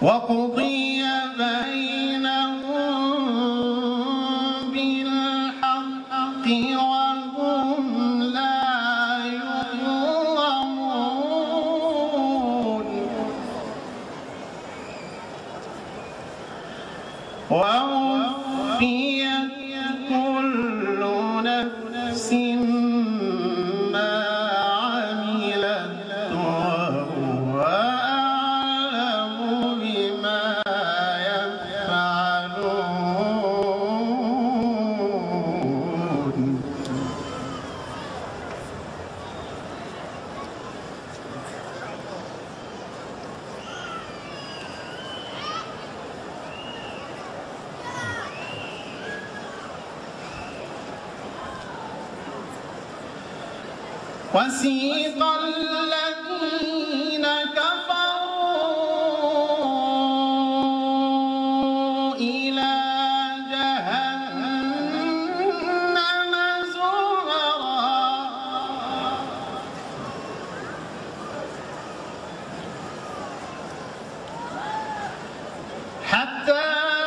وقضي بينهم بالحق وهم لا يظلمون ووفيت كل نفس ما عملت وهو أعلم بما يفعلون وسيق الذين كفروا إلى جهنم زمرا حتى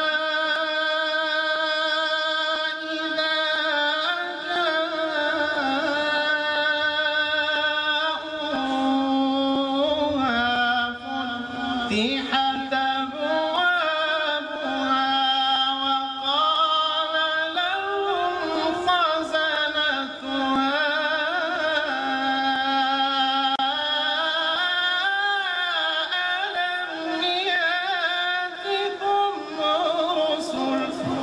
فتحت أبوابها وقال لهم خزنتها ألم يأتكم رسل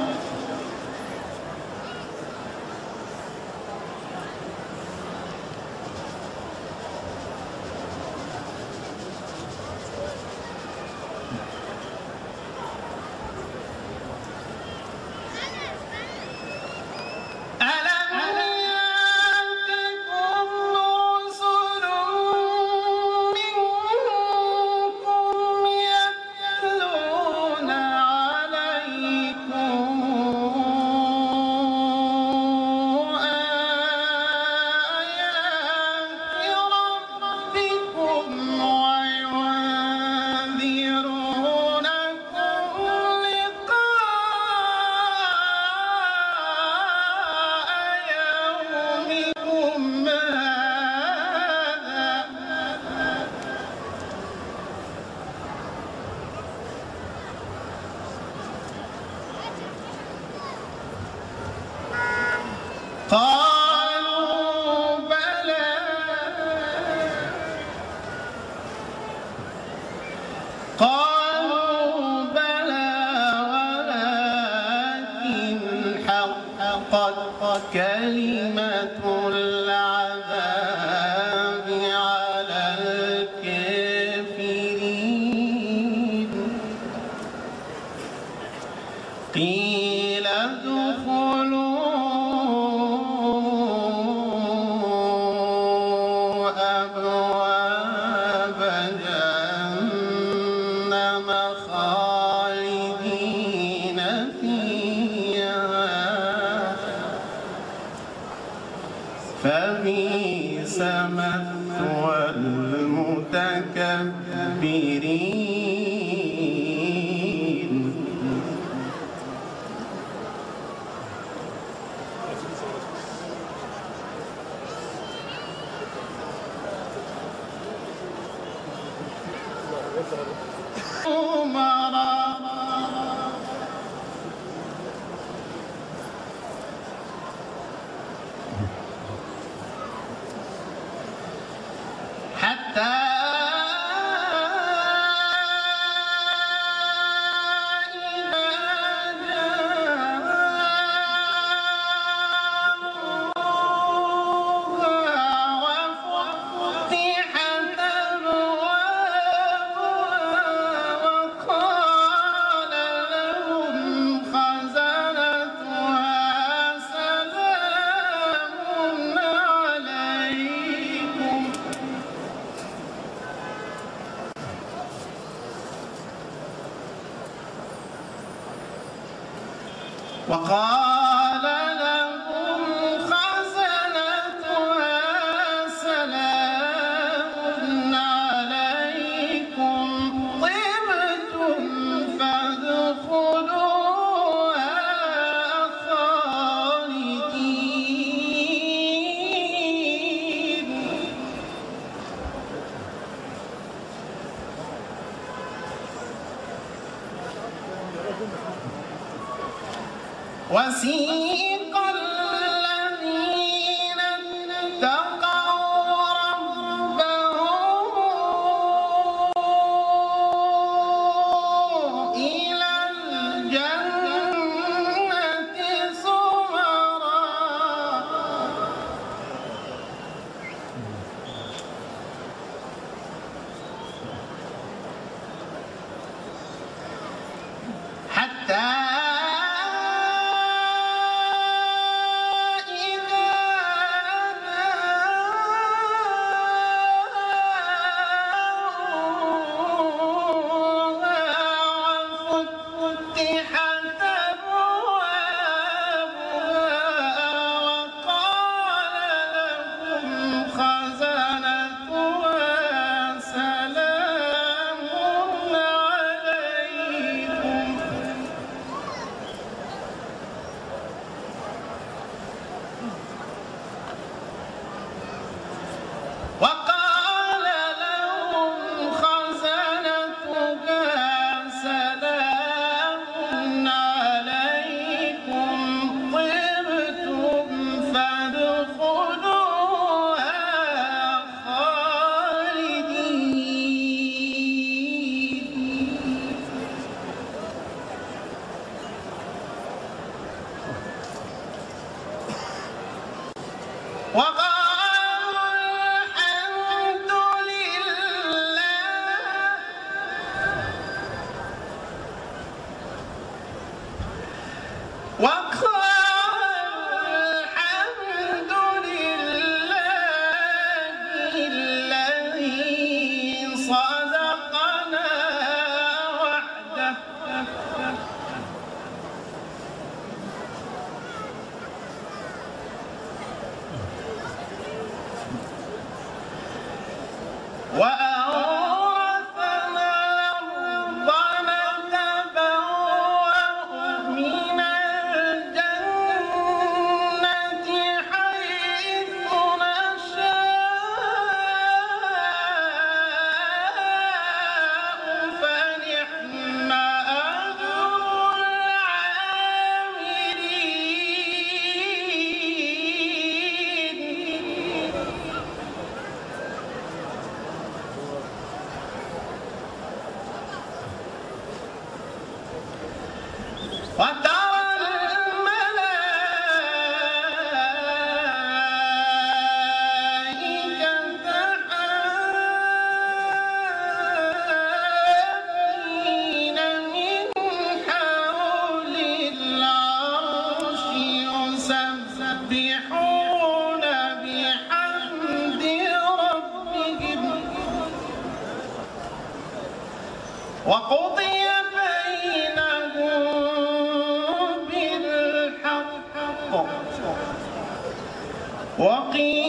قالوا بلى ولكن حقت كلمة العذاب على الكافرين قيل ادخلوا أبواب جهنم خالدين فيها فبئس مثوى المتكبرين حتى وقال لهم خزنتها سلام عليكم طبتم وسيق الذين اتقوا ربهم إلى الجنة زمرا حتى وقال لهم خزنتها سلام عليكم طبتم فادخلوها خالدين. وقالوا الحمد لله الذي صدقنا وعده وأورثنا الأرض نتبوأ من الجنة حيث نشاء فنعم أجر العاملين. وترى الملائكة حافين من حول العرش يسبحون بحمد ربهم وقضي بينهم بالحق وقيل